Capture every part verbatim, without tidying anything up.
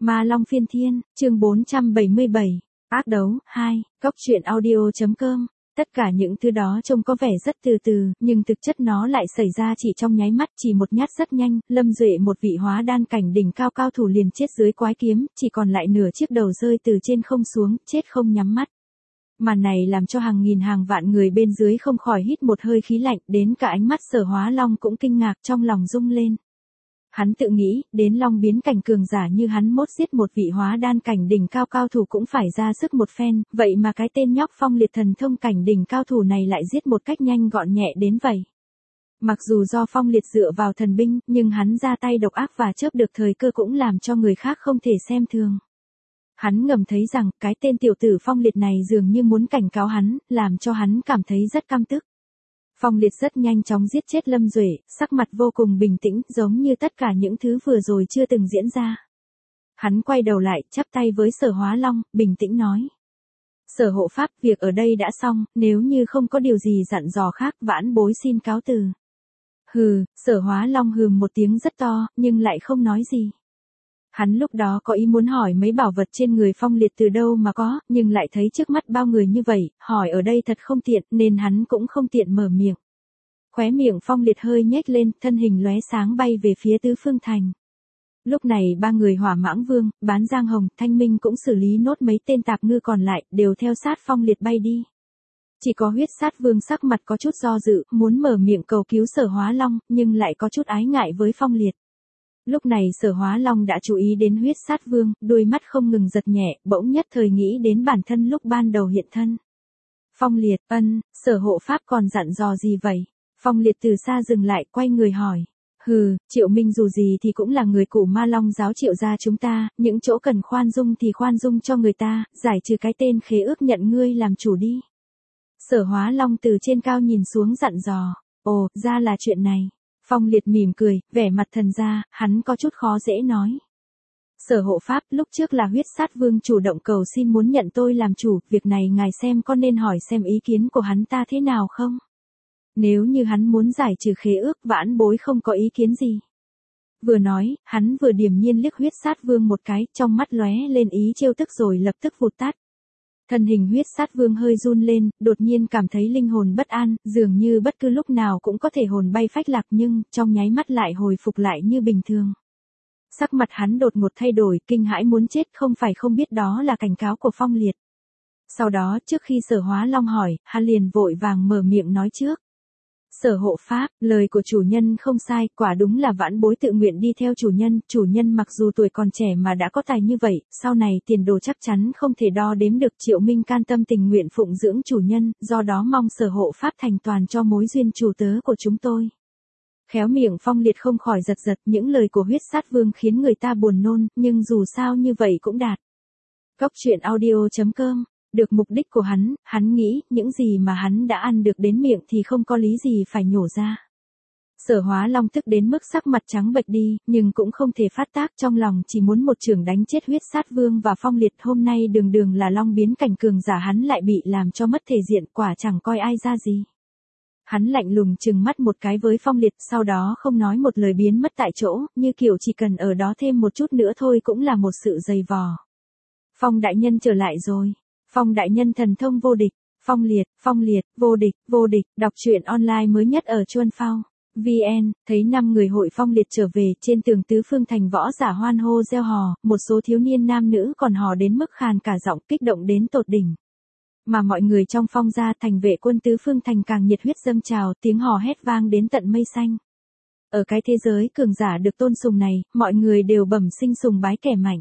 Ma Long Phiên Thiên, chương bốn trăm bảy mươi bảy, ác đấu, hai, góc truyện audio.com. Tất cả những thứ đó trông có vẻ rất từ từ, nhưng thực chất nó lại xảy ra chỉ trong nháy mắt, chỉ một nhát rất nhanh, Lâm Duệ một vị hóa đan cảnh đỉnh cao cao thủ liền chết dưới quái kiếm, chỉ còn lại nửa chiếc đầu rơi từ trên không xuống, chết không nhắm mắt. Màn này làm cho hàng nghìn hàng vạn người bên dưới không khỏi hít một hơi khí lạnh, đến cả ánh mắt Sở Hóa Long cũng kinh ngạc, trong lòng rung lên. Hắn tự nghĩ, đến Long biến cảnh cường giả như hắn mốt giết một vị hóa đan cảnh đỉnh cao cao thủ cũng phải ra sức một phen, vậy mà cái tên nhóc Phong Liệt thần thông cảnh đỉnh cao thủ này lại giết một cách nhanh gọn nhẹ đến vậy. Mặc dù do Phong Liệt dựa vào thần binh, nhưng hắn ra tay độc ác và chớp được thời cơ cũng làm cho người khác không thể xem thường. Hắn ngầm thấy rằng, cái tên tiểu tử Phong Liệt này dường như muốn cảnh cáo hắn, làm cho hắn cảm thấy rất căm tức. Phong Liệt rất nhanh chóng giết chết Lâm Duệ, sắc mặt vô cùng bình tĩnh, giống như tất cả những thứ vừa rồi chưa từng diễn ra. Hắn quay đầu lại, chắp tay với Sở Hóa Long, bình tĩnh nói. Sở hộ pháp, việc ở đây đã xong, nếu như không có điều gì dặn dò khác, vãn bối xin cáo từ. Hừ, Sở Hóa Long hừ một tiếng rất to, nhưng lại không nói gì. Hắn lúc đó có ý muốn hỏi mấy bảo vật trên người Phong Liệt từ đâu mà có, nhưng lại thấy trước mắt bao người như vậy, hỏi ở đây thật không tiện, nên hắn cũng không tiện mở miệng. Khóe miệng Phong Liệt hơi nhếch lên, thân hình lóe sáng bay về phía Tứ Phương Thành. Lúc này ba người Hỏa Mãng Vương, Bán Giang Hồng, Thanh Minh cũng xử lý nốt mấy tên tạp ngư còn lại, đều theo sát Phong Liệt bay đi. Chỉ có Huyết Sát Vương sắc mặt có chút do dự, muốn mở miệng cầu cứu Sở Hóa Long, nhưng lại có chút ái ngại với Phong Liệt. Lúc này Sở Hóa Long đã chú ý đến Huyết Sát Vương, đôi mắt không ngừng giật nhẹ, bỗng nhất thời nghĩ đến bản thân lúc ban đầu hiện thân. Phong Liệt, ân, Sở hộ pháp còn dặn dò gì vậy? Phong Liệt từ xa dừng lại, quay người hỏi. Hừ, Triệu Minh dù gì thì cũng là người của Ma Long giáo Triệu gia chúng ta, những chỗ cần khoan dung thì khoan dung cho người ta, giải trừ cái tên khế ước nhận ngươi làm chủ đi. Sở Hóa Long từ trên cao nhìn xuống dặn dò. Ồ, ra là chuyện này. Phong Liệt mỉm cười, vẻ mặt thần ra, hắn có chút khó dễ nói. Sở hộ pháp, lúc trước là Huyết Sát Vương chủ động cầu xin muốn nhận tôi làm chủ, việc này ngài xem có nên hỏi xem ý kiến của hắn ta thế nào không? Nếu như hắn muốn giải trừ khế ước, vãn bối không có ý kiến gì. Vừa nói, hắn vừa điềm nhiên liếc Huyết Sát Vương một cái, trong mắt lóe lên ý trêu tức rồi lập tức vụt tắt. Thân hình Huyết Sát Vương hơi run lên, đột nhiên cảm thấy linh hồn bất an, dường như bất cứ lúc nào cũng có thể hồn bay phách lạc nhưng, trong nháy mắt lại hồi phục lại như bình thường. Sắc mặt hắn đột ngột thay đổi, kinh hãi muốn chết, không phải không biết đó là cảnh cáo của Phong Liệt. Sau đó, trước khi Sở Hóa Long hỏi, hắn liền vội vàng mở miệng nói trước. Sở hộ pháp, lời của chủ nhân không sai, quả đúng là vãn bối tự nguyện đi theo chủ nhân, chủ nhân mặc dù tuổi còn trẻ mà đã có tài như vậy, sau này tiền đồ chắc chắn không thể đo đếm được. Triệu Minh can tâm tình nguyện phụng dưỡng chủ nhân, do đó mong sở hộ pháp thành toàn cho mối duyên chủ tớ của chúng tôi. Khéo miệng Phong Liệt không khỏi giật giật, những lời của Huyết Sát Vương khiến người ta buồn nôn, nhưng dù sao như vậy cũng đạt. Góc truyện audio.com. Được mục đích của hắn, hắn nghĩ, những gì mà hắn đã ăn được đến miệng thì không có lý gì phải nhổ ra. Sở Hóa Long tức đến mức sắc mặt trắng bệch đi, nhưng cũng không thể phát tác, trong lòng chỉ muốn một chưởng đánh chết Huyết Sát Vương và Phong Liệt. Hôm nay đường đường là Long biến cảnh cường giả hắn lại bị làm cho mất thể diện, quả chẳng coi ai ra gì. Hắn lạnh lùng trừng mắt một cái với Phong Liệt, sau đó không nói một lời biến mất tại chỗ, như kiểu chỉ cần ở đó thêm một chút nữa thôi cũng là một sự dày vò. Phong đại nhân trở lại rồi. Phong đại nhân thần thông vô địch, Phong Liệt, Phong Liệt, vô địch, vô địch, đọc truyện online mới nhất ở Chuan Phao. vê en, thấy năm người hội Phong Liệt trở về, trên tường Tứ Phương Thành võ giả hoan hô reo hò, một số thiếu niên nam nữ còn hò đến mức khàn cả giọng, kích động đến tột đỉnh. Mà mọi người trong Phong gia thành vệ quân Tứ Phương Thành càng nhiệt huyết dâng trào, tiếng hò hét vang đến tận mây xanh. Ở cái thế giới cường giả được tôn sùng này, mọi người đều bẩm sinh sùng bái kẻ mạnh.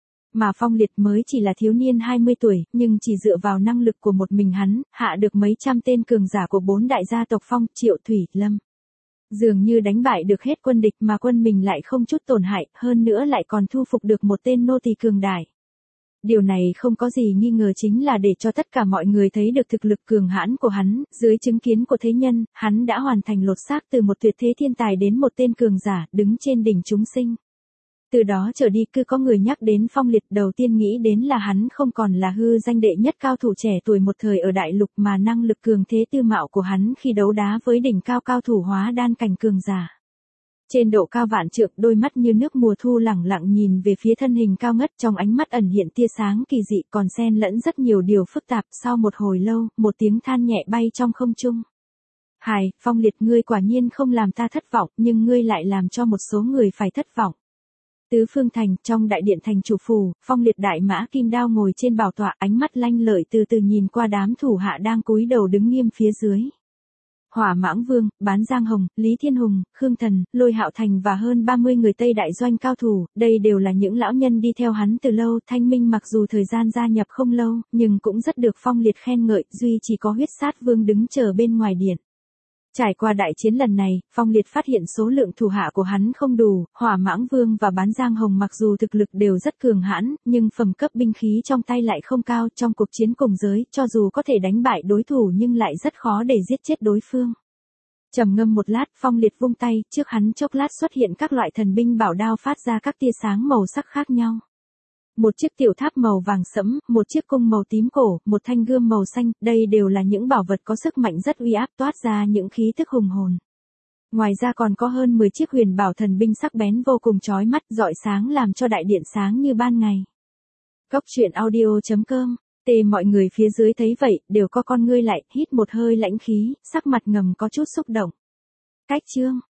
Mà Phong Liệt mới chỉ là thiếu niên hai mươi tuổi, nhưng chỉ dựa vào năng lực của một mình hắn, hạ được mấy trăm tên cường giả của bốn đại gia tộc Phong, Triệu, Thủy, Lâm. Dường như đánh bại được hết quân địch mà quân mình lại không chút tổn hại, hơn nữa lại còn thu phục được một tên nô tỳ cường đại. Điều này không có gì nghi ngờ chính là để cho tất cả mọi người thấy được thực lực cường hãn của hắn, dưới chứng kiến của thế nhân, hắn đã hoàn thành lột xác từ một tuyệt thế thiên tài đến một tên cường giả, đứng trên đỉnh chúng sinh. Từ đó trở đi cứ có người nhắc đến Phong Liệt đầu tiên nghĩ đến là hắn không còn là hư danh đệ nhất cao thủ trẻ tuổi một thời ở đại lục mà năng lực cường thế tư mạo của hắn khi đấu đá với đỉnh cao cao thủ hóa đan cảnh cường giả. Trên độ cao vạn trượng, đôi mắt như nước mùa thu lẳng lặng nhìn về phía thân hình cao ngất, trong ánh mắt ẩn hiện tia sáng kỳ dị còn xen lẫn rất nhiều điều phức tạp. Sau một hồi lâu, một tiếng than nhẹ bay trong không trung. Hài, Phong Liệt, ngươi quả nhiên không làm ta thất vọng, nhưng ngươi lại làm cho một số người phải thất vọng. Tứ Phương Thành, trong đại điện thành chủ phủ, Phong Liệt đại mã kim đao ngồi trên bảo tọa, ánh mắt lanh lợi từ từ nhìn qua đám thủ hạ đang cúi đầu đứng nghiêm phía dưới. Hỏa Mãng Vương, Bán Giang Hồng, Lý Thiên Hùng, Khương Thần, Lôi Hạo Thành và hơn ba mươi người Tây Đại Doanh cao thủ, đây đều là những lão nhân đi theo hắn từ lâu. Thanh Minh mặc dù thời gian gia nhập không lâu, nhưng cũng rất được Phong Liệt khen ngợi, duy chỉ có Huyết Sát Vương đứng chờ bên ngoài điện. Trải qua đại chiến lần này, Phong Liệt phát hiện số lượng thủ hạ của hắn không đủ. Hỏa Mãng Vương và Bán Giang Hồng mặc dù thực lực đều rất cường hãn, nhưng phẩm cấp binh khí trong tay lại không cao. Trong cuộc chiến cùng giới, cho dù có thể đánh bại đối thủ nhưng lại rất khó để giết chết đối phương. Trầm ngâm một lát, Phong Liệt vung tay, trước hắn chốc lát xuất hiện các loại thần binh bảo đao phát ra các tia sáng màu sắc khác nhau. Một chiếc tiểu tháp màu vàng sẫm, một chiếc cung màu tím cổ, một thanh gươm màu xanh, đây đều là những bảo vật có sức mạnh rất uy áp, toát ra những khí tức hùng hồn. Ngoài ra còn có hơn mười chiếc huyền bảo thần binh sắc bén vô cùng chói mắt, rọi sáng làm cho đại điện sáng như ban ngày. Cốc truyện audio chấm com. Tê mọi người phía dưới thấy vậy, đều co con ngươi lại, hít một hơi lãnh khí, sắc mặt ngầm có chút xúc động. Cách chương